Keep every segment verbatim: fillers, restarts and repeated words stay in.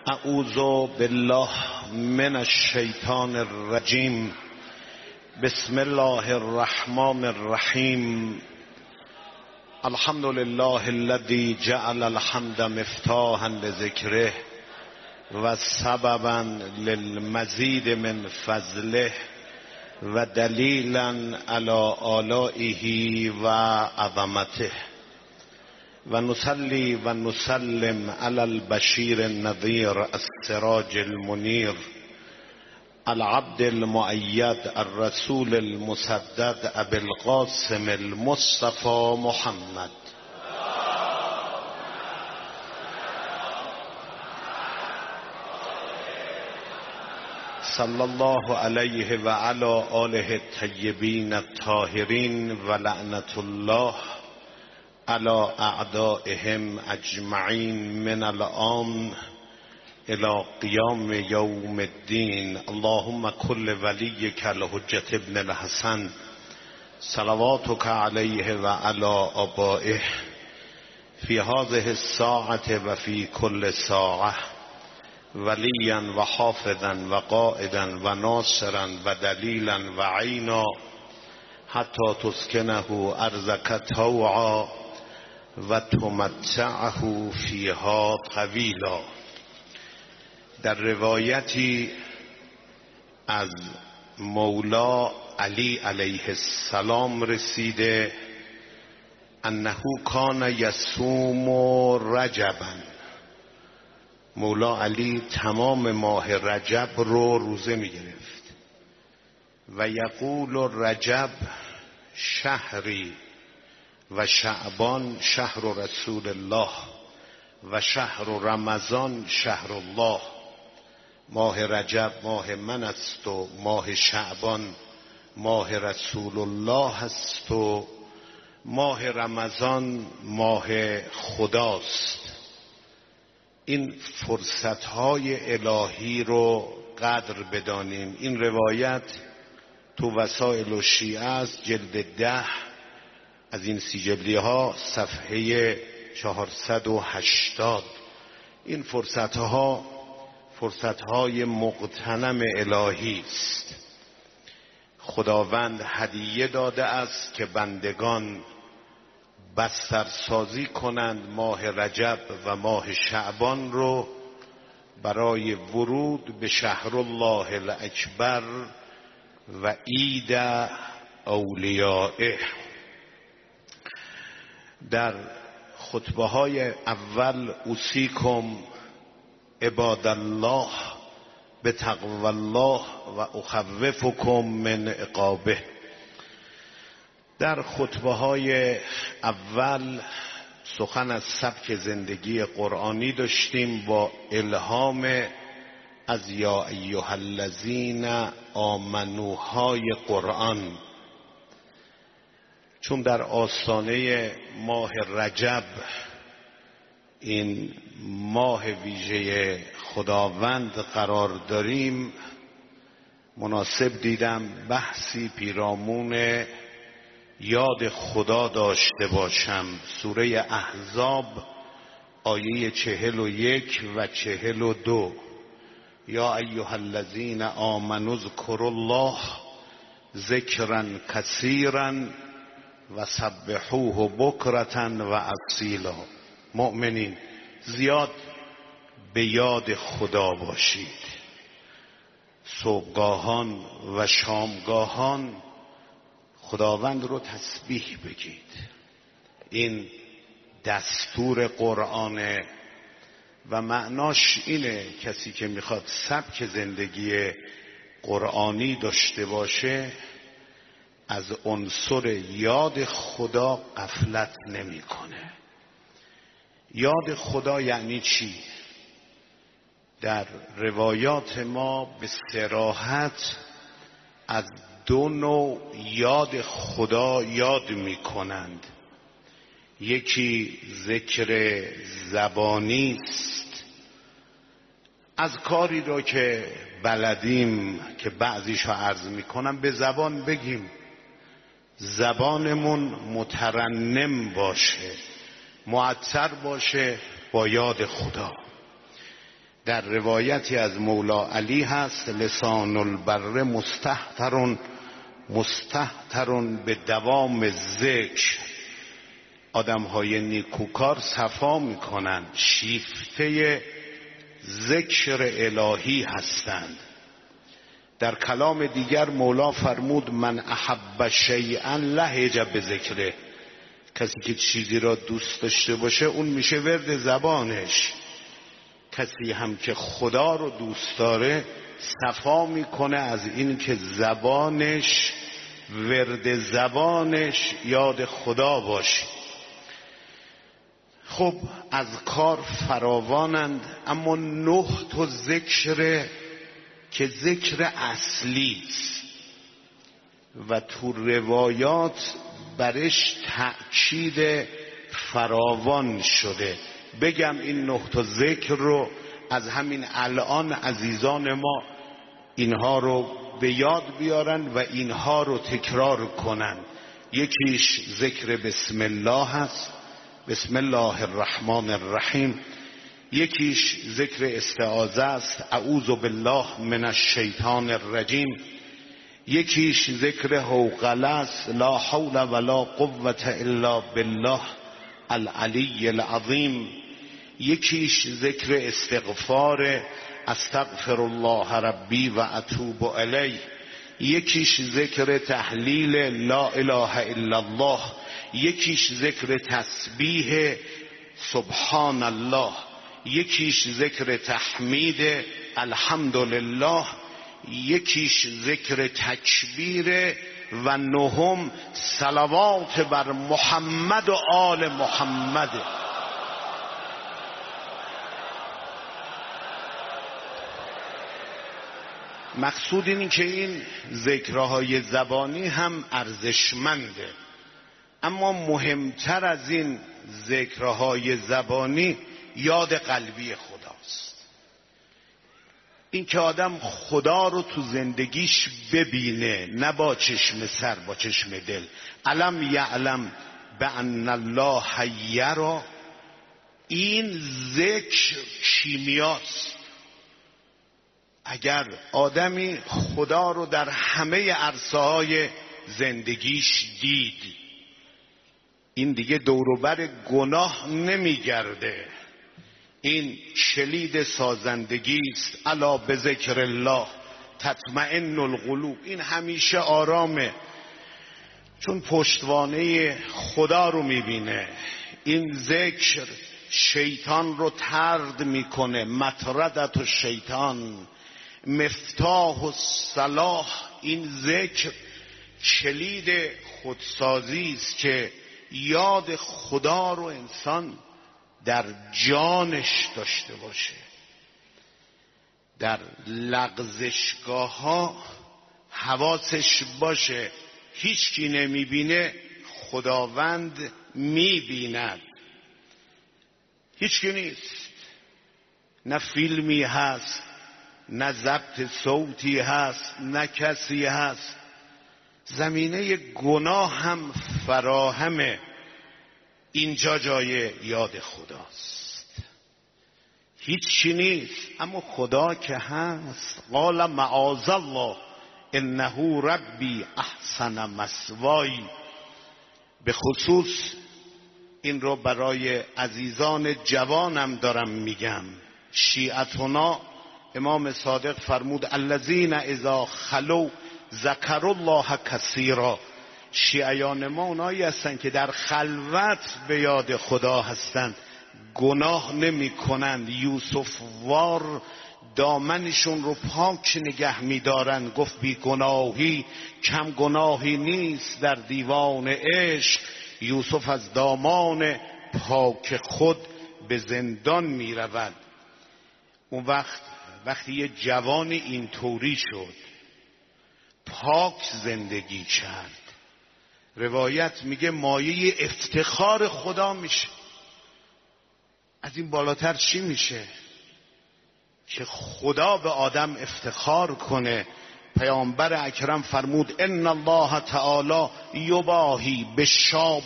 اعوذ بالله من الشیطان الرجیم. بسم الله الرحمن الرحیم. الحمد لله الذي جعل الحمد مفتاحا لذکره و سببا للمزید من فضله و دلیلا علی آلائه و عظمته و نصلی و نسلم علی البشیر النذیر السراج المنیر العبد المؤید الرسول المسدد ابی القاسم المصطفى محمد صلی الله علیه و علی آله الطیبین الطاهرین و لعنت الله علی اعدائهم اجمعین من الان الى قیام یوم الدین. اللهم کل ولیک الحجة ابن الحسن صلواتک علیه و علی آبائه فی هذه الساعة و فی کل ساعة ولیا و حافظا و قائدا و ناصرا و دلیلا و عینا حتی تسکنه ارضک طوعا و تمتعه فیها طویلا. در روایتی از مولا علی علیه السلام رسیده انه کان یصوم رجبا. مولا علی تمام ماه رجب رو روزه می گرفت و یقول رجب شهری و شعبان شهر رسول الله و شهر رمضان شهر الله. ماه رجب ماه من است و ماه شعبان ماه رسول الله است و ماه رمضان ماه خداست. این فرصتهای الهی رو قدر بدانیم. این روایت تو وسائل و شیعه است، جلد ده از این سی جلدی ها صفحه چهارصد و هشتاد. این فرصتها فرصتهای مغتنم الهی است. خداوند هدیه داده است که بندگان بسترسازی کنند ماه رجب و ماه شعبان رو برای ورود به شهر الله الاکبر و عید اولیائه. در خطبه های اول اوصیکم عباد الله به تقوی الله و اخوفکم من عقابه. در خطبه های اول سخن از سبک زندگی قرآنی داشتیم با الهام از یا ایها الذین آمنوهای قرآن. چون در آستانه ماه رجب، این ماه ویژه خداوند قرار داریم، مناسب دیدم بحثی پیرامون یاد خدا داشته باشم. سوره احزاب آیه چهل و یک و چهل و دو. یا ایها الذین آمنوا اذکروا الله ذکرا کثیرا و سبحوه بکرة و اصیلا. مؤمنین زیاد به یاد خدا باشید، صبحگاهان و شامگاهان خداوند رو تسبیح بگید. این دستور قرآنه و معناش اینه کسی که میخواد سبک زندگی قرآنی داشته باشه از عنصر یاد خدا غفلت نمیکنه. یاد خدا یعنی چی؟ در روایات ما به صراحت از دو نوع یاد خدا یاد می کنند. یکی ذکر زبانی است، از کاری را که بلدیم که بعضیشو عرض می کنم به زبان بگیم، زبانمون مترنم باشه، معطر باشه با یاد خدا. در روایتی از مولا علی هست لسان البر مستهترون مستهترون به دوام ذکر. آدم های نیکوکار صفا میکنن، شیفته ذکر الهی هستند. در کلام دیگر مولا فرمود من احب شیئا لهج بذکره. کسی که چیزی را دوست داشته باشه اون میشه ورد زبانش. کسی هم که خدا رو دوست داره صفا میکنه از این که زبانش ورد زبانش یاد خدا باشه. خب از کار فراوانند، اما نه تا ذکر که ذکر اصلی است و تو روایات برش تأکید فراوان شده. بگم این نه تا ذکر رو از همین الان عزیزان ما اینها رو به یاد بیارن و اینها رو تکرار کنن. یکیش ذکر بسم الله هست، بسم الله الرحمن الرحیم. یکیش ذکر استعاذه است، اعوذ بالله من الشیطان الرجیم. یکیش ذکر حوقله است، لا حول ولا قوة الا بالله العلی العظیم. یکیش ذکر استغفار، استغفر الله ربی و اتوب الیه. یکیش ذکر تحلیل لا اله الا الله. یکیش ذکر تسبیح سبحان الله. یکیش ذکر تحمید الحمدلله. یکیش ذکر تکبیر و نهم صلوات بر محمد و آل محمد. مقصود این که این ذکرهای زبانی هم ارزشمنده، اما مهمتر از این ذکرهای زبانی یاد قلبی خداست. این که آدم خدا رو تو زندگیش ببینه، نه با چشم سر، با چشم دل. علم یعلم بان الله یرا. این ذکر کیمیاست. اگر آدمی خدا رو در همه عرصه‌های زندگیش دید، این دیگه دوروبر گناه نمیگرده. این کلید سازندگی است. الا بذکر الله تطمئن القلوب. این همیشه آرامه، چون پشتوانه خدا رو میبینه. این ذکر شیطان رو طرد میکنه. مطردت و شیطان مفتاح و صلاح. این ذکر کلید خودسازی است که یاد خدا رو انسان در جانش داشته باشه. در لغزشگاه ها حواسش باشه. هیچ کی نمیبینه، خداوند میبیند. هیچ کی نیست، نه فیلمی هست، نه ضبط صوتی هست، نه کسی هست. زمینه گناه هم فراهمه. اینجا جای یاد خداست. هیچ چی نیست، اما خدا که هست. قال معاذ الله انه ربی احسن مثوای. به خصوص این رو برای عزیزان جوانم دارم میگم. شیعتنا امام صادق فرمود الذین اذا خلو ذکروا الله کثیرا. شیعیان ما اونایی هستن که در خلوت به یاد خدا هستن، گناه نمی کنند. یوسف وار دامنشون رو پاک نگه می دارن. گفت بی گناهی کم گناهی نیست در دیوان عشق. یوسف از دامان پاک خود به زندان می رود. اون وقت وقتی یه جوانی اینطوری شد، پاک زندگی کرد، روایت میگه مایه افتخار خدا میشه. از این بالاتر چی میشه که خدا به آدم افتخار کنه؟ پیامبر اکرم فرمود ان الله تعالی یباهی بالشاب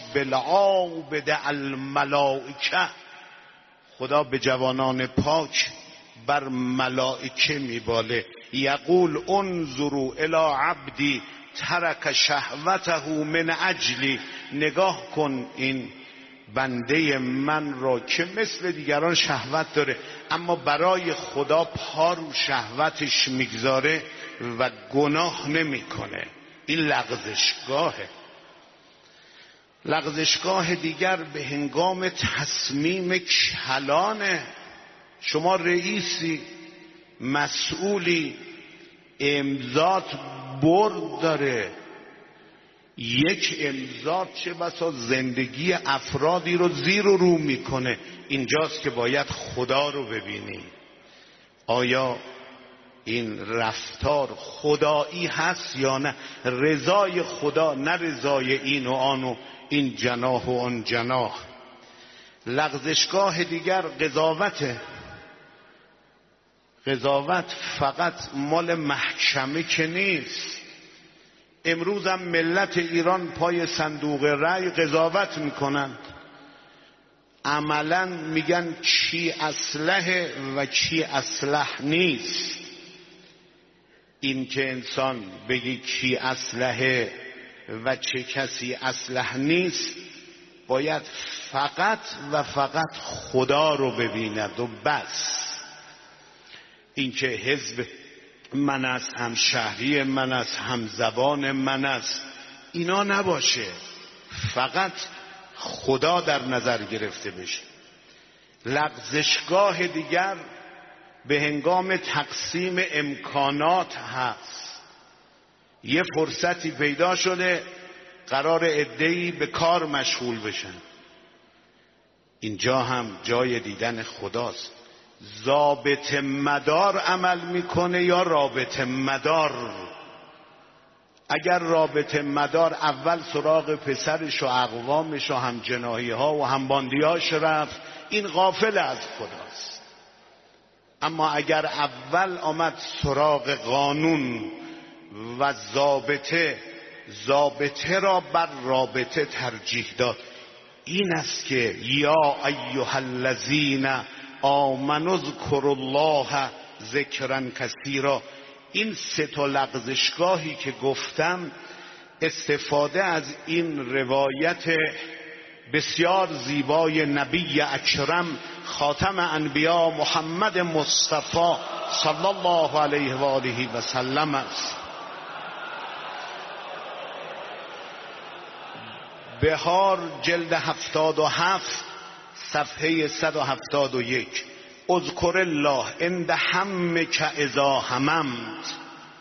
العابد الملائکه. خدا به جوانان پاک بر ملائکه میباله. یقول انظروا الی عبدی ترک شهوته من اجلی، نگاه کن این بنده من را که مثل دیگران شهوت داره اما برای خدا پا رو شهوتش میگذاره و گناه نمیکنه. این لغزشگاهه. لغزشگاه دیگر به هنگام تصمیم کلانه. شما رئیسی، مسئولی، امضات برد داره. یک امضات چه بسا زندگی افرادی رو زیر و رو میکنه. اینجاست که باید خدا رو ببینی. آیا این رفتار خدایی هست یا نه؟ رضای خدا، نه رضای این و آن و این جناح و آن جناح. لغزشگاه دیگر قضاوته. قضاوت فقط مال محکمه که نیست. امروز هم ملت ایران پای صندوق رأی قضاوت میکنند. عملا میگن چی اصلحه و چی اصلح نیست. این که انسان بگی کی اصلحه و چه کسی اصلح نیست، باید فقط و فقط خدا رو ببیند و بس. این که حزب من است، هم شهری من است، هم زبان من است، اینا نباشه. فقط خدا در نظر گرفته بشه. لغزشگاه دیگر به هنگام تقسیم امکانات هست. یه فرصتی پیدا شده قرار عده‌ای به کار مشغول بشن. اینجا هم جای دیدن خداست. ضابط مدار عمل میکنه یا رابط مدار؟ اگر رابط مدار اول سراغ پسرش و اقوامش و هم جناحی ها و هم باندیاش رفت، این غافل از خداست. اما اگر اول آمد سراغ قانون و ضابطه، ضابطه را بر رابطه ترجیح داد، این است که یا ایها الذین آمنوا اذکروا الله ذکرا کثیرا. این سه تا لغزشگاهی که گفتم استفاده از این روایت بسیار زیبای نبی اکرم خاتم انبیا محمد مصطفی صلی الله علیه و آله و سلم است. بهار جلد هفتاد و هفت صفحه صد و هفتاد و یک. اذکر الله عند همک اذا هممت.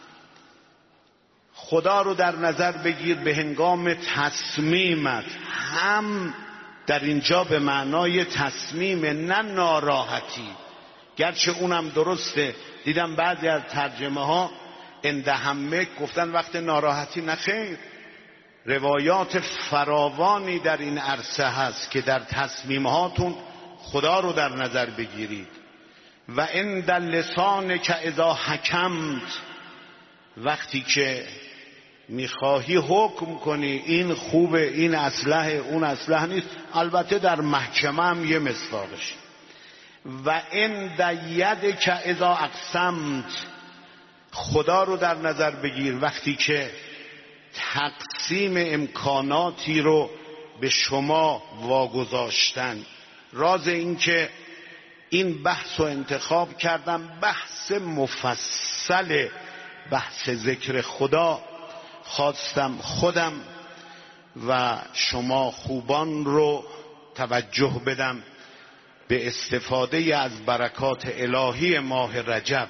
خدا رو در نظر بگیر به هنگام تصمیمت. هم در اینجا به معنای تصمیم، نه ناراحتی، گرچه اونم درسته. دیدم بعضی از ترجمه ها عند همک گفتن وقت ناراحتی. نه خیر، روایات فراوانی در این عرصه هست که در تصمیماتون خدا رو در نظر بگیرید. و عند لسان که اذا حکمت، وقتی که میخواهی حکم کنی این خوبه، این اصلح، اون اصلح نیست، البته در محکمه هم یه مصداقش. و عند ید که اذا اقسمت، خدا رو در نظر بگیر وقتی که تقسیم امکاناتی رو به شما واگذاشتن. راز این که این بحث رو انتخاب کردم، بحث مفصل، بحث ذکر خدا، خواستم خودم و شما خوبان رو توجه بدم به استفاده از برکات الهی ماه رجب.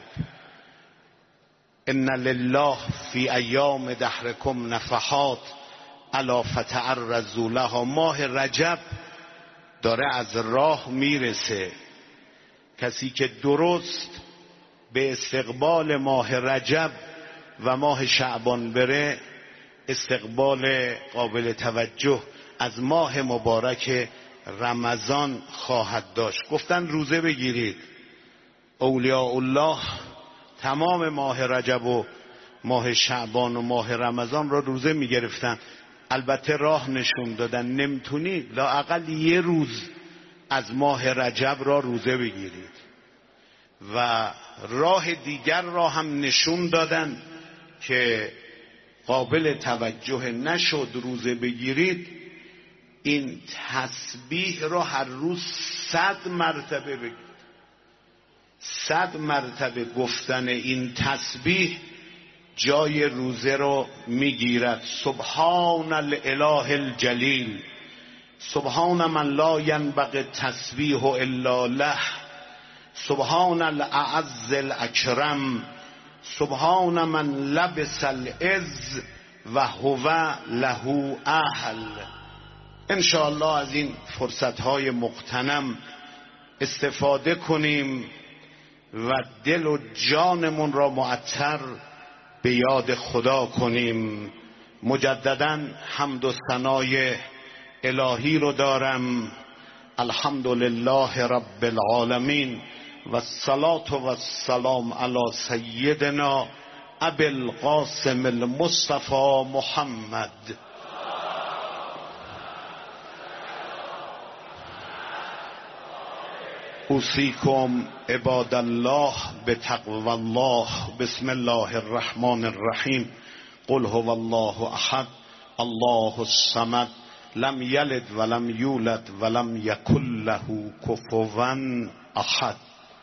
ان لله فی ایام دهرکم نفحات الا فتعرضوا لها. ماه رجب داره از راه میرسه. کسی که درست به استقبال ماه رجب و ماه شعبان بره، استقبال قابل توجه از ماه مبارک رمضان خواهد داشت. گفتن روزه بگیرید. اولیاء الله تمام ماه رجب و ماه شعبان و ماه رمضان را روزه می گرفتن. البته راه نشون دادن نمیتونی لااقل یه روز از ماه رجب را روزه بگیرید. و راه دیگر را هم نشون دادن که قابل توجه نشد روزه بگیرید، این تسبیح را هر روز صد مرتبه بگید. صد مرتبه گفتن این تسبیح جای روزه رو میگیرد. سبحان الاله الجلیل، سبحان من لا ینبغی التسبیح الا له، سبحان الاعز الاکرم، سبحان من لبس العز و هو له اهل. انشاءالله از این فرصتهای مغتنم استفاده کنیم و دل و جانمون را معطر به یاد خدا کنیم. مجدداً حمد و ثنای الهی رو دارم. الحمدلله رب العالمین و الصلاة و السلام علی سیدنا ابی القاسم المصطفى محمد. اوصیکم عباد الله بتقوی الله. بسم الله الرحمن الرحیم. قل هو الله احد الله الصمد لم یلد ولم یولد ولم یکن له کفوا احد.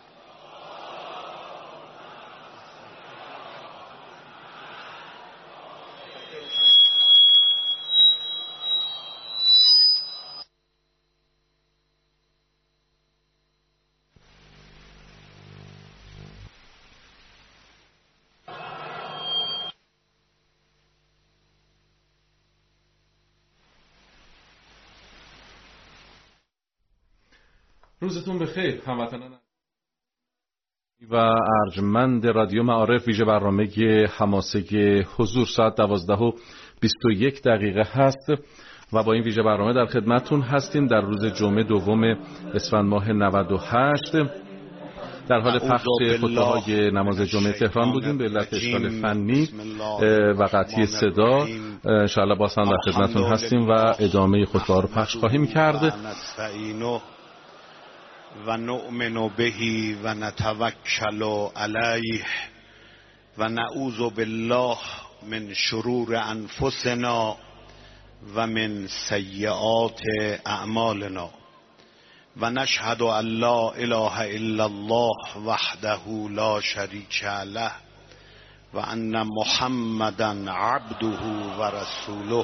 روزتون بخیر هموطنان و ارجمند رادیو معارف. ویژه برنامه حماسه حضور ساعت دوازده و بیست و یک دقیقه هست و با این ویژه برنامه در خدمتتون هستیم. در روز جمعه دوم اسفند ماه نود و هشت در حال پخش خطبه‌های نماز جمعه تهران بودیم. به علت اشکال فنی و قطعی صدا ان شاء الله باز هم در خدمتتون هستیم و ادامه خطبه‌ها رو پخش خواهیم کرد. و نؤمن به و نتوکل علیه و نعوذ بالله من شرور انفسنا و من سیئات اعمالنا و نشهد ان لا اله الا الله وحده لا شریک له و ان محمدا عبده و رسوله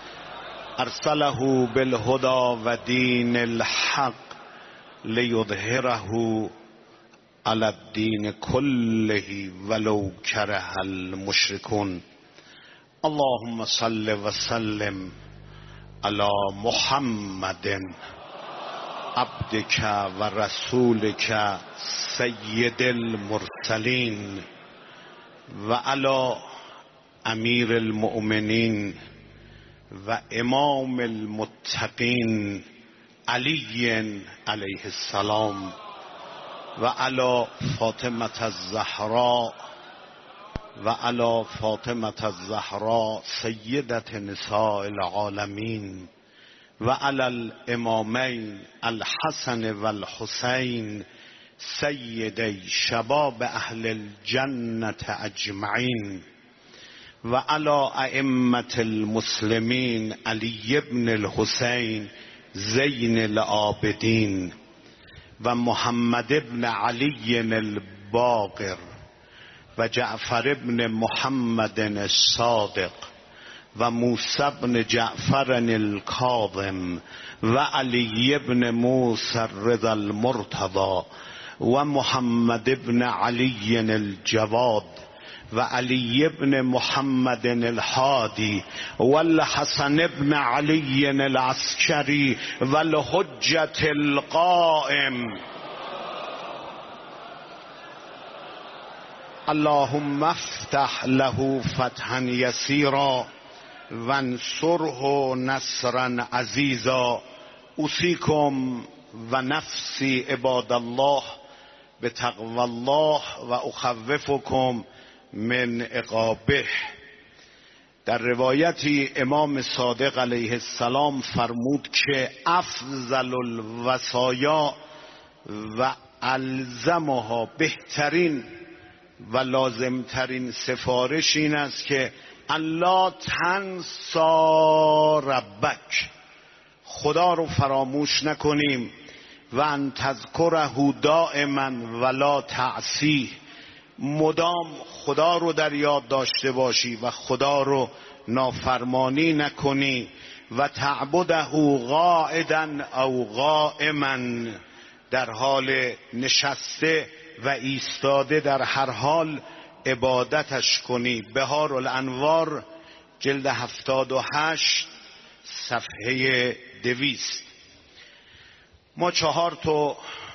ارسله بالهدى و دین الحق لیظهره علی الدین کله ولو کره المشرکون. اللهم صل و سلم علی محمد عبدک و رسولک سید المرسلین و علی امیر المؤمنین و امام المتقین علی علیه السلام و علی فاطمه الزهراء و علی فاطمه الزهراء سیدة نساء العالمین و علی الامامین الحسن و الحسین سیدی شباب اهل الجنة اجمعین و علی ائمة المسلمین علی بن الحسین زین العابدین و محمد ابن علی الباقر و جعفر ابن محمد الصادق و موسی ابن جعفر الکاظم و علی ابن موسی الرضا المرتضی و محمد ابن علی الجواد و علی ابن محمد الهادی و الحسن ابن علی العسکری و الحجة القائم. اللهم افتح له فتحا یسیرا وانصره نصرا عزیزا. اوصیکم و نفسی عباد الله بتقوی الله و اخوفکم من عقابه. در روایتی امام صادق علیه السلام فرمود که افضل الوصایا و الزمها، بهترین و لازمترین سفارش این است که الله تنسا ربک، خدا رو فراموش نکنیم، و ان تذکره دائما ولا تعصیه، مدام خدا رو در یاد داشته باشی و خدا رو نافرمانی نکنی، و تعبده قاعدا او قائما، در حال نشسته و ایستاده در هر حال عبادتش کنی. بهار الانوار جلد هفتاد و هشت صفحه دویست. ما چهار تا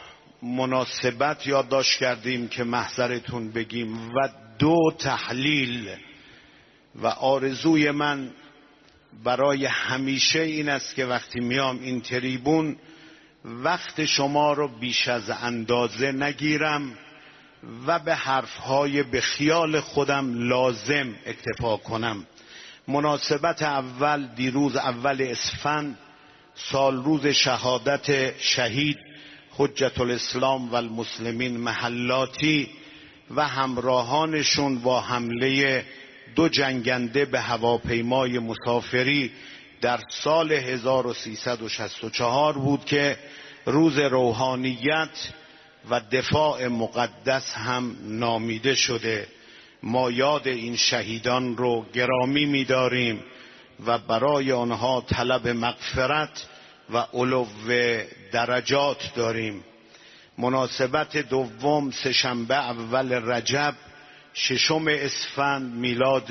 مناسبت یادداشت کردیم که محضرتون بگیم و دو تحلیل، و آرزوی من برای همیشه این است که وقتی میام این تریبون وقت شما رو بیش از اندازه نگیرم و به حرفهای به خیال خودم لازم اکتفا کنم. مناسبت اول، دیروز اول اسفند، سال روز شهادت شهید حجت الاسلام و المسلمین محلاتی و همراهانشون با حمله دو جنگنده به هواپیمای مسافری در سال هزار و سیصد و شصت و چهار بود که روز روحانیت و دفاع مقدس هم نامیده شده. ما یاد این شهیدان رو گرامی می‌داریم و برای آنها طلب مغفرت و علو درجات داریم. مناسبت دوم، سه‌شنبه اول رجب ششم اسفند میلاد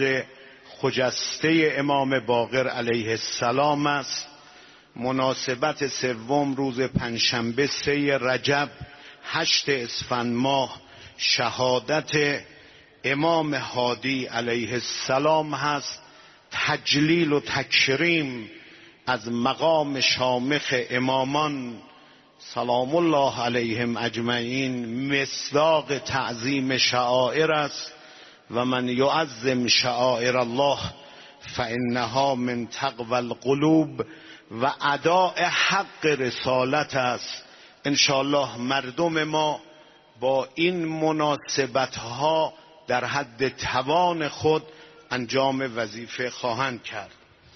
خجسته امام باقر علیه السلام است. مناسبت سوم روز پنجشنبه سه رجب هشت اسفند ماه شهادت امام هادی علیه السلام هست. تجلیل و تکریم از مقام شامخ امامان سلام الله علیهم اجمعین مصداق تعظیم شعائر است و من یعظم شعائر الله فانها من تقوی القلوب و اداء حق رسالت است. انشاءالله مردم ما با این مناسبت ها در حد توان خود انجام وظیفه خواهند کرد.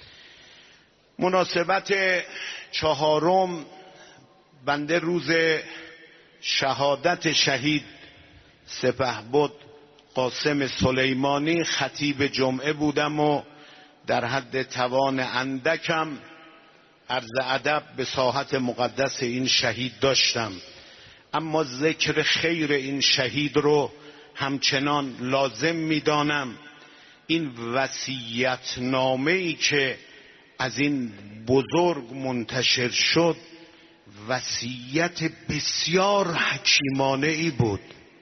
مناسبت چهارم، بنده روز شهادت شهید سپهبد قاسم سلیمانی خطیب جمعه بودم و در حد توان اندکم عرض ادب به ساحت مقدس این شهید داشتم، اما ذکر خیر این شهید رو همچنان لازم می‌دانم. این وصیت نامه‌ای که از این بزرگ منتشر شد وصیت بسیار حکیمانه ای بود.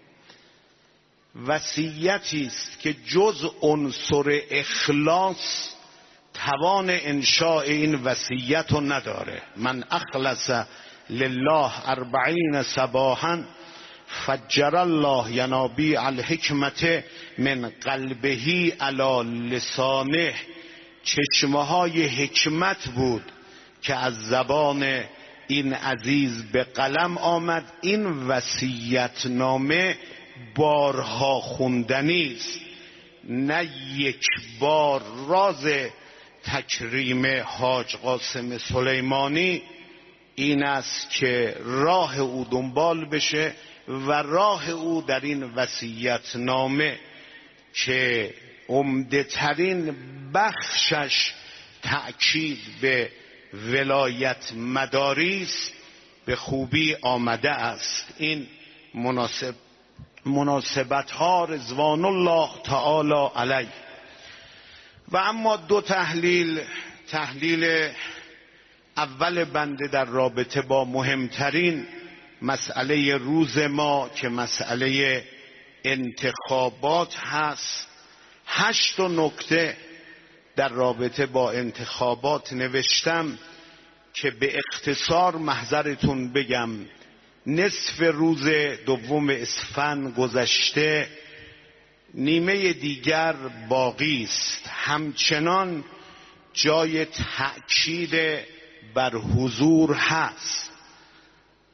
وصیتی است که جز عنصر اخلاص توان انشاء این وصیت رو نداره. من اخلص لله اربعین صباحا فجر الله ینابیع الحکمت من قلبه علی لسانه. چشمه های حکمت بود که از زبان این عزیز به قلم آمد. این وصیت نامه بارها خوندنی است، نه یک بار. راز تکریم حاج قاسم سلیمانی این است که راه او دنبال بشه و راه او در این وصیت نامه که عمده ترین بخشش تأکید به ولایت مداری است به خوبی آمده است. این مناسب مناسبت ها رضوان الله تعالی علیه. و اما دو تحلیل، تحلیل اول بنده در رابطه با مهمترین مسئله روز ما که مسئله انتخابات هست. هشت نکته در رابطه با انتخابات نوشتم که به اختصار محضرتون بگم. نصف روز دوم اسفند گذشته، نیمه دیگر باقی است. همچنان جای تأکید بر حضور هست.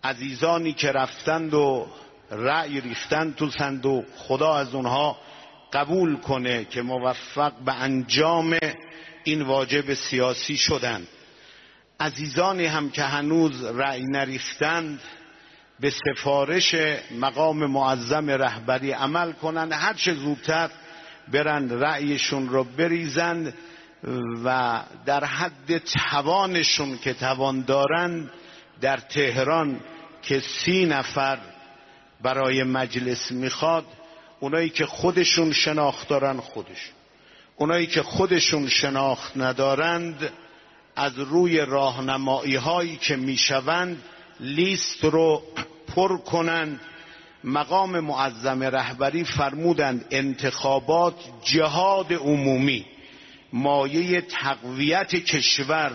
عزیزانی که رفتند و رأی ریختند تو صندوق، خدا از اونها قبول کنه که موفق به انجام این واجب سیاسی شدند. عزیزانی هم که هنوز رأی نریختند به سفارش مقام معظم رهبری عمل کنند، هر چه زودتر برند رأیشون رو بریزند و در حد توانشون که توان دارند در تهران که سی نفر برای مجلس میخواد، اونایی که خودشون شناخت دارن خودشون، اونایی که خودشون شناخت ندارند از روی راهنمایی هایی که میشوند لیست رو پر کنند. مقام معظم رهبری فرمودند انتخابات جهاد عمومی، مایه تقویت کشور،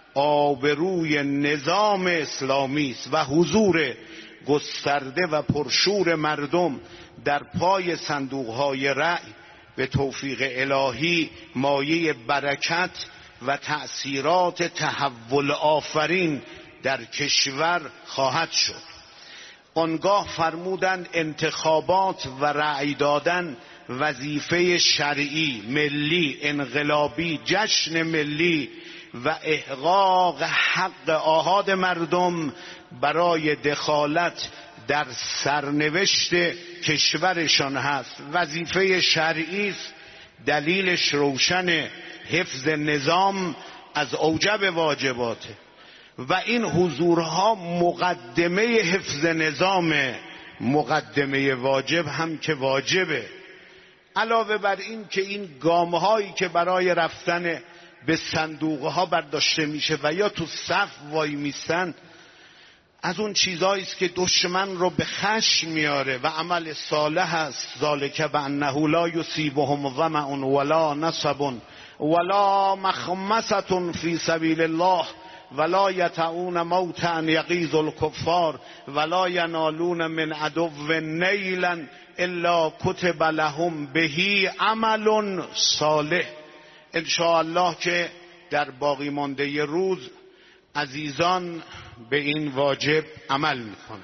آبروی نظام اسلامی است و حضور گسترده و پرشور مردم در پای صندوقهای رأی به توفیق الهی مایه برکت و تأثیرات تحول آفرین در کشور خواهد شد. آنگاه فرمودند انتخابات و رأی دادن وظیفه شرعی، ملی، انقلابی، جشن ملی و احقاق حق آحاد مردم برای دخالت در سرنوشت کشورشان هست. وظیفه شرعی است، دلیلش روشن، حفظ نظام از اوجب واجباته و این حضورها مقدمه حفظ نظام، مقدمه واجب هم که واجبه. علاوه بر این که این گامهایی که برای رفتن به صندوقها برداشته میشه و یا تو صف وای میستن، از اون چیزایی است که دشمن رو به خشم میاره و عمل صالح است. ذالک بانه لا یصیبهم ظمأ ولا نصب ولا مخمصة فی سبیل الله ولا یطؤون موطئا یغیظ الکفار ولا ینالون من عدو نیلا الا کتب لهم به عمل صالح. ان شاء الله که در باقی مانده روز عزیزان به این واجب عمل میکنن.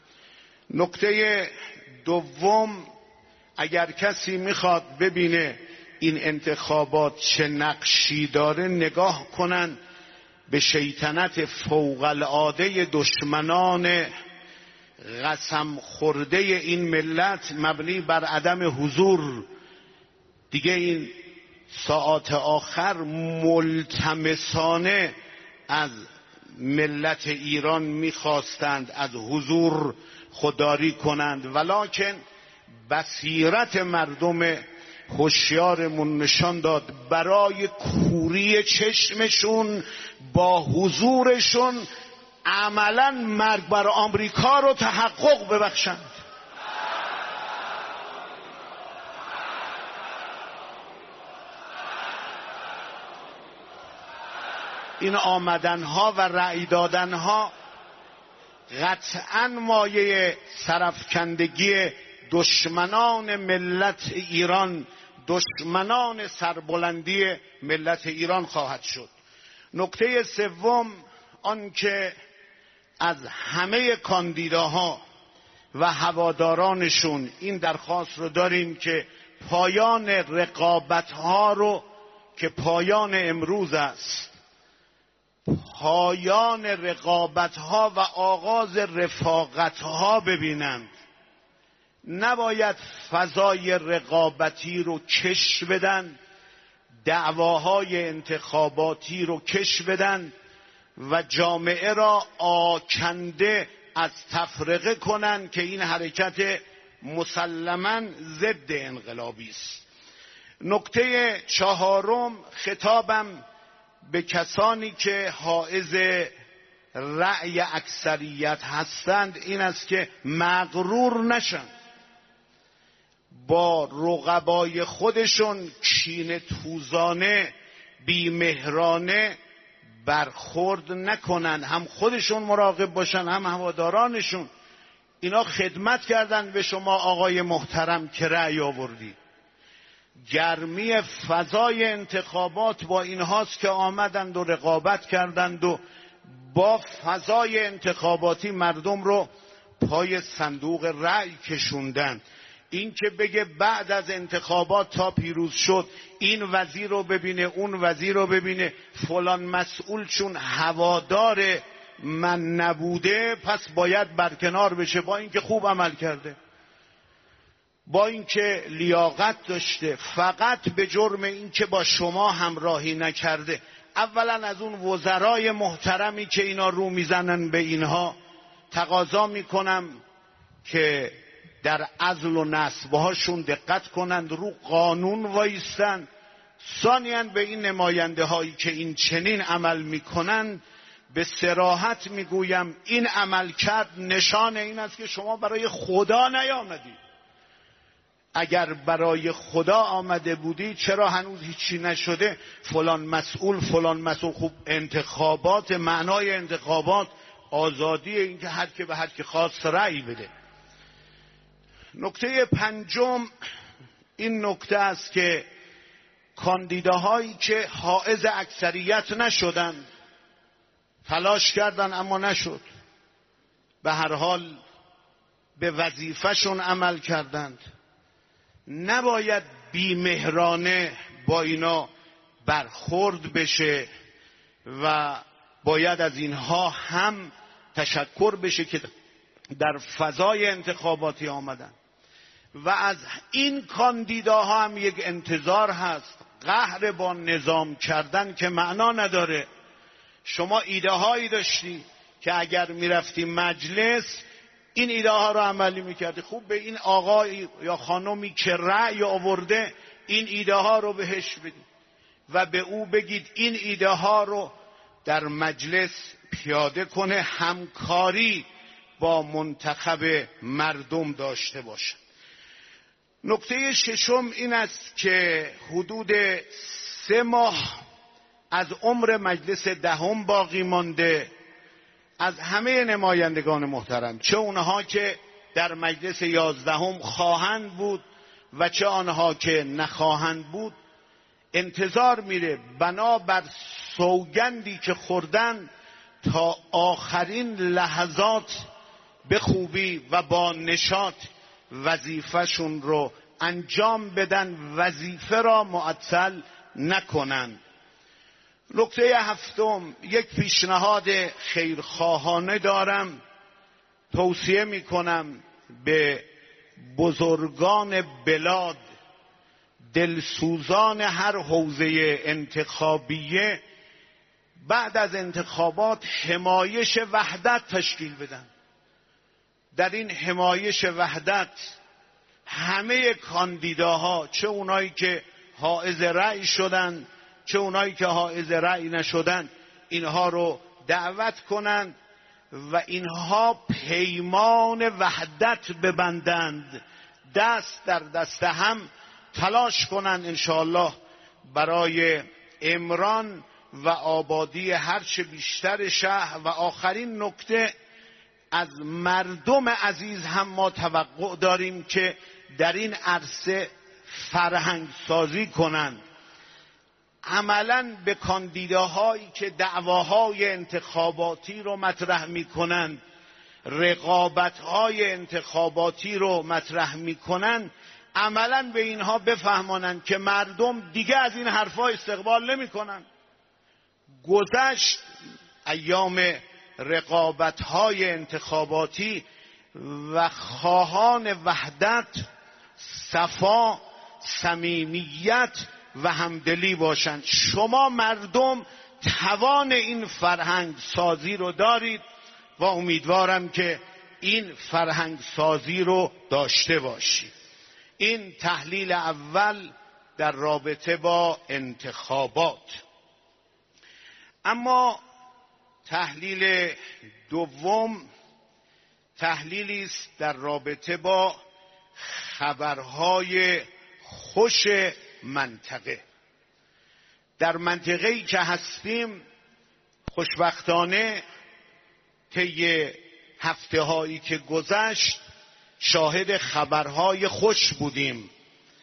نکته دوم، اگر کسی میخواد ببینه این انتخابات چه نقشی داره، نگاه کنن به شیطنت فوق العاده دشمنان قسم خورده این ملت مبنی بر عدم حضور. دیگه این ساعات آخر ملتمسانه از ملت ایران میخواستند از حضور خودداری کنند، ولکن بصیرت مردم هوشیارمون نشان داد برای کوری چشمشون با حضورشون عملا مرگ بر آمریکا رو تحقق ببخشند. این آمدنها و رأی دادنها قطعا مایه سرفکندگی دشمنان ملت ایران، دشمنان سربلندی ملت ایران خواهد شد. نکته سوم، آن که از همه کاندیداها و هوادارانشون این درخواست رو داریم که پایان رقابت‌ها رو که پایان امروز است، پایان رقابت‌ها و آغاز رفاقت‌ها ببینند. نباید فضای رقابتی رو کش بدن، دعواهای انتخاباتی رو کش بدن و جامعه را آکنده از تفرقه کنن که این حرکت مسلماً ضد انقلابی است. نکته چهارم، خطابم به کسانی که حائز رأی اکثریت هستند این است که مغرور نشن، با رقبای خودشون کینه توزانه بیمهرانه برخورد نکنن، هم خودشون مراقب باشن هم هوادارانشون. اینا خدمت کردن به شما آقای محترم که رأی آوردی. گرمی فضای انتخابات با اینهاست که آمدند و رقابت کردند و با فضای انتخاباتی مردم رو پای صندوق رأی کشوندن. این که بگه بعد از انتخابات تا پیروز شد این وزیر رو ببینه اون وزیر رو ببینه فلان مسئول چون هوادار من نبوده پس باید برکنار بشه، با اینکه خوب عمل کرده، با اینکه لیاقت داشته، فقط به جرم اینکه با شما همراهی نکرده. اولا از اون وزرای محترمی که اینا رو میزنن به اینها تقاضا میکنم که در عزل و نصبهاشون دقت کنند، رو قانون وایستن. ثانیاً به این نماینده هایی که این چنین عمل میکنن به صراحت میگویم این عمل کرد نشان این است که شما برای خدا نیامدید. اگر برای خدا آمده بودی چرا هنوز هیچی نشده؟ فلان مسئول فلان مسئول. خوب انتخابات، معنای انتخابات آزادیه، این که هر که به هر که خواست رأی بده. نکته پنجم این نکته است که کاندیداهایی که حائز اکثریت نشدن، تلاش کردن اما نشد، به هر حال به وظیفه‌شون عمل کردند، نباید بی‌مهرانه با اینا برخورد بشه و باید از اینها هم تشکر بشه که در فضای انتخاباتی آمدن و از این کاندیداها هم یک انتظار هست. قهر با نظام کردن که معنا نداره. شما ایده هایی داشتی که اگر میرفتی مجلس این ایده ها رو عملی میکردی. خوب به این آقای یا خانمی که رأی آورده این ایده ها رو بهش بدید و به او بگید این ایده ها رو در مجلس پیاده کنه، همکاری با منتخب مردم داشته باشه. نکته ششم این است که حدود سه ماه از عمر مجلس دهم باقی مانده. از همه نمایندگان محترم، چه اونها که در مجلس یازدهم خواهند بود و چه آنها که نخواهند بود، انتظار میره بنابر سوگندی که خوردن تا آخرین لحظات به خوبی و با نشاط وظیفه‌شون رو انجام بدن، وظیفه را معطل نکنند. نکته هفتم، یک پیشنهاد خیرخواهانه دارم، توصیه میکنم به بزرگان بلاد، دلسوزان هر حوزه انتخابیه، بعد از انتخابات حمایش وحدت تشکیل بدن. در این حمایش وحدت همه کاندیداها، چه اونایی که حائز رأی شدن چه اونایی که حائز رأی نشدن، اینها رو دعوت کنند و اینها پیمان وحدت ببندند، دست در دست هم تلاش کنند انشاءالله برای عمران و آبادی هرچه بیشتر شهر. و آخرین نکته، از مردم عزیز هم ما توقع داریم که در این عرصه فرهنگ سازی کنند. عملاً به کاندیداهایی که دعواهای انتخاباتی رو مطرح میکنند، رقابت‌های انتخاباتی رو مطرح میکنند، عملاً به اینها بفهمانند که مردم دیگه از این حرفا استقبال نمیکنند. گذشت ایام رقابت‌های انتخاباتی و خواهان وحدت، صفا، صمیمیت و همدلی باشند. شما مردم توان این فرهنگ سازی رو دارید و امیدوارم که این فرهنگ سازی رو داشته باشید. این تحلیل اول در رابطه با انتخابات. اما تحلیل دوم تحلیلی است در رابطه با خبرهای خوش منطقه. در منطقه‌ای که هستیم خوشبختانه طی هفته‌هایی که گذشت شاهد خبرهای خوش بودیم.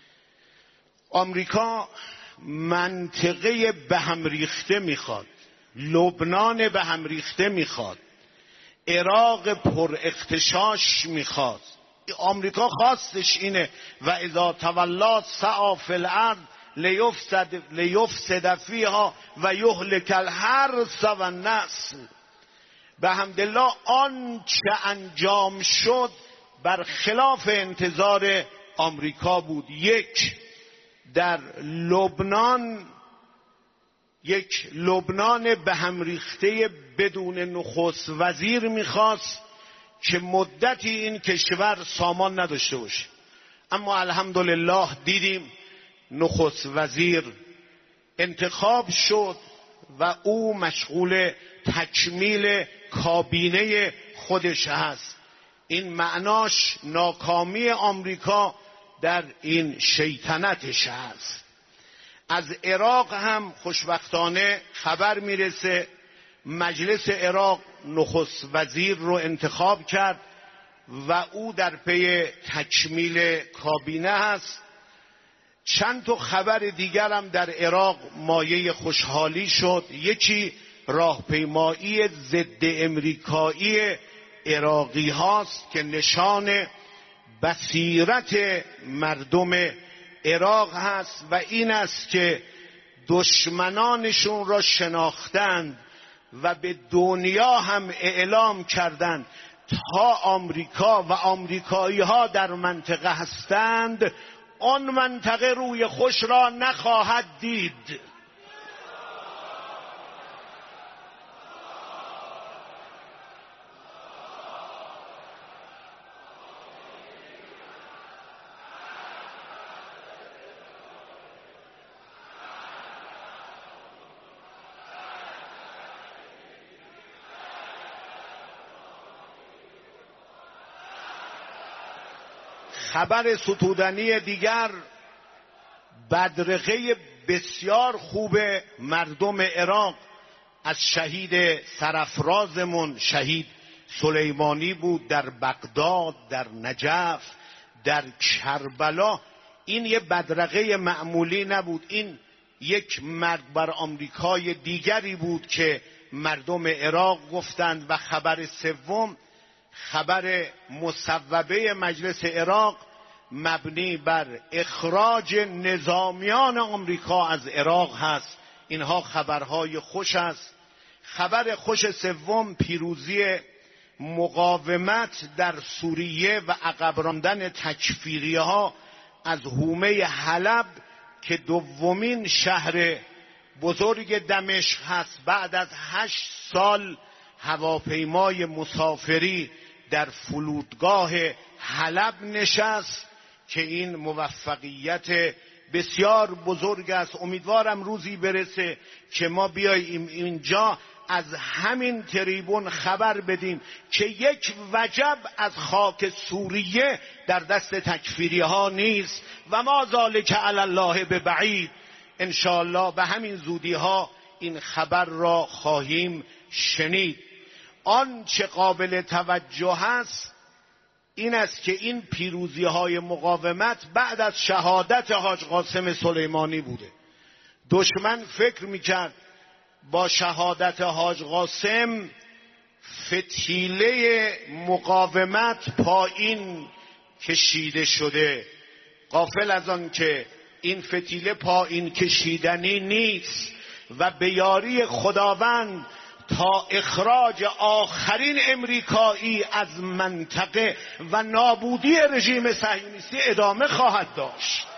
آمریکا منطقه به هم ریخته میخواد، لبنان به هم ریخته میخواد، عراق پر اغتشاش میخواد. آمریکا خواستش اینه و اذا تولا سعی فی الارض لیفسد لیفسد فیها و یهلک الحرث و النسل. به حمدالله آنچه انجام شد برخلاف انتظار آمریکا بود. یک، در لبنان یک لبنان به هم ریخته بدون نخست وزیر میخواست که مدتی این کشور سامان نداشته باشه، اما الحمدلله دیدیم نخست وزیر انتخاب شد و او مشغول تکمیل کابینه خودش هست. این معناش ناکامی آمریکا در این شیطنتش هست. از عراق هم خوشبختانه خبر میرسه مجلس عراق نخست وزیر رو انتخاب کرد و او در پی تکمیل کابینه هست. چند تا خبر دیگر هم در عراق مایه خوشحالی شد. یکی راهپیمایی ضد امریکایی عراقی هاست که نشان بصیرت مردم عراق هست و این است که دشمنانشون را شناختند و به دنیا هم اعلام کردند تا آمریکا و آمریکایی ها در منطقه هستند آن منطقه روی خوش را نخواهد دید. خبر ستودنی دیگر، بدرقه بسیار خوب مردم عراق از شهید سرافرازمون شهید سلیمانی بود در بغداد، در نجف، در کربلا. این یه بدرقه معمولی نبود، این یک مرگ بر آمریکای دیگری بود که مردم عراق گفتند. و خبر سوم، خبر مصوبه مجلس عراق مبنی بر اخراج نظامیان آمریکا از عراق هست. اینها خبرهای خوش است. خبر خوش سوم، پیروزی مقاومت در سوریه و عقب راندن تکفیریه ها از حومه حلب که دومین شهر بزرگ دمشق هست. بعد از هشت سال هواپیمای مسافری در فرودگاه حلب نشست که این موفقیت بسیار بزرگ است. امیدوارم روزی برسه که ما بیاییم اینجا از همین تریبون خبر بدیم که یک وجب از خاک سوریه در دست تکفیری ها نیست و ما ذالک علی الله ببعید. انشاءالله به همین زودی ها این خبر را خواهیم شنید. آنچه قابل توجه است این است که این پیروزی های مقاومت بعد از شهادت حاج قاسم سلیمانی بوده. دشمن فکر میکرد با شهادت حاج قاسم فتیله مقاومت پایین کشیده شده، غافل از آن که این فتیله پایین کشیدنی نیست و به یاری خداوند تا اخراج آخرین امریکایی از منطقه و نابودی رژیم صهیونیستی ادامه خواهد داشت.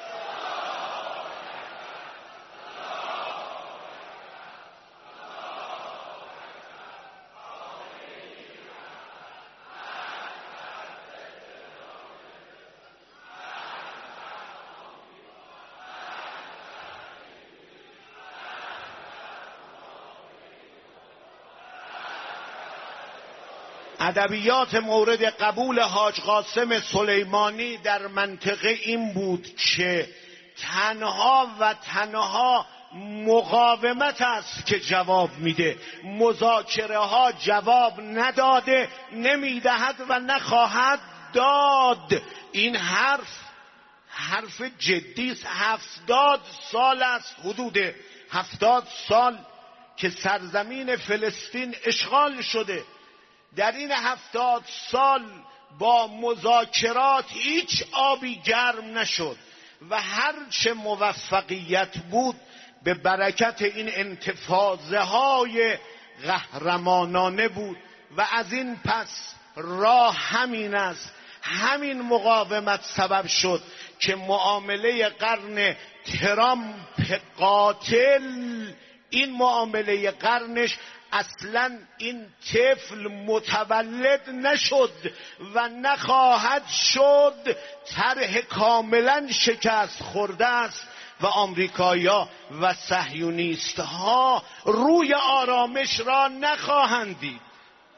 ادبیات مورد قبول حاج قاسم سلیمانی در منطقه این بود که تنها و تنها مقاومت است که جواب میده. مذاکره ها جواب نداده، نمیدهد و نخواهد داد. این حرف حرف جدی است. هفتاد سال است، حدود هفتاد سال که سرزمین فلسطین اشغال شده. در این هفتاد سال با مذاکرات هیچ آبی گرم نشد و هرچه موفقیت بود به برکت این انتفاضه های قهرمانانه بود و از این پس راه همین است. همین مقاومت سبب شد که معامله قرن ترامپ قاتل، این معامله قرنش اصلا این طفل متولد نشد و نخواهد شد. طرح کاملا شکست خورده است و آمریکایی‌ها و صهیونیست‌ها روی آرامش را نخواهند دید.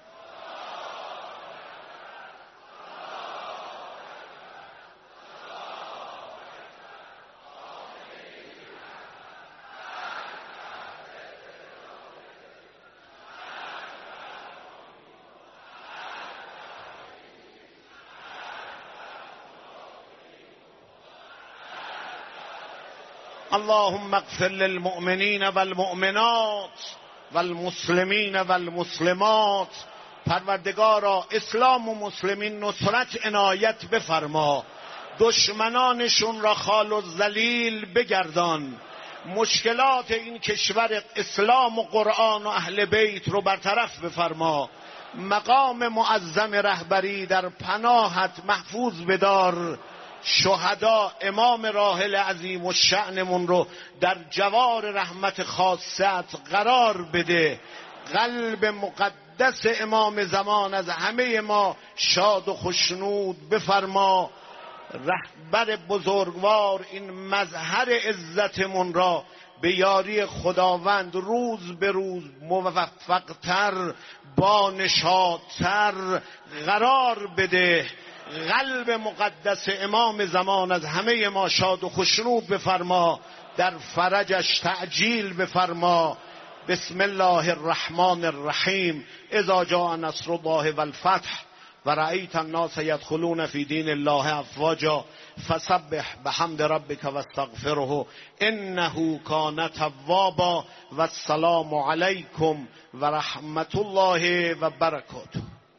اللهم اغفر للمؤمنین والمؤمنات والمسلمین والمسلمات. پروردگارا اسلام و مسلمین نصرت عنایت بفرما، دشمنانشون را خال و ذلیل بگردان، مشکلات این کشور اسلام و قرآن و اهل بیت رو برطرف بفرما، مقام معظم رهبری در پناهت محفوظ بدار، شهدا امام راحل عظیم و شأنمون رو در جوار رحمت خاصت قرار بده، قلب مقدس امام زمان از همه ما شاد و خشنود بفرما، رهبر بزرگوار این مظهر عزتمون را به یاری خداوند روز به روز موفقتر با نشاطتر قرار بده، قلب مقدس امام زمان از همه ما شاد و خشنود بفرما، در فرجش تعجیل بفرما. بسم الله الرحمن الرحیم. اذا جاء نصر الله والفتح و رأیت الناس يدخلون فی دین الله افواجا فسبح بحمد ربک واستغفره انه کان توابا. و السلام علیکم و رحمت الله و برکاته.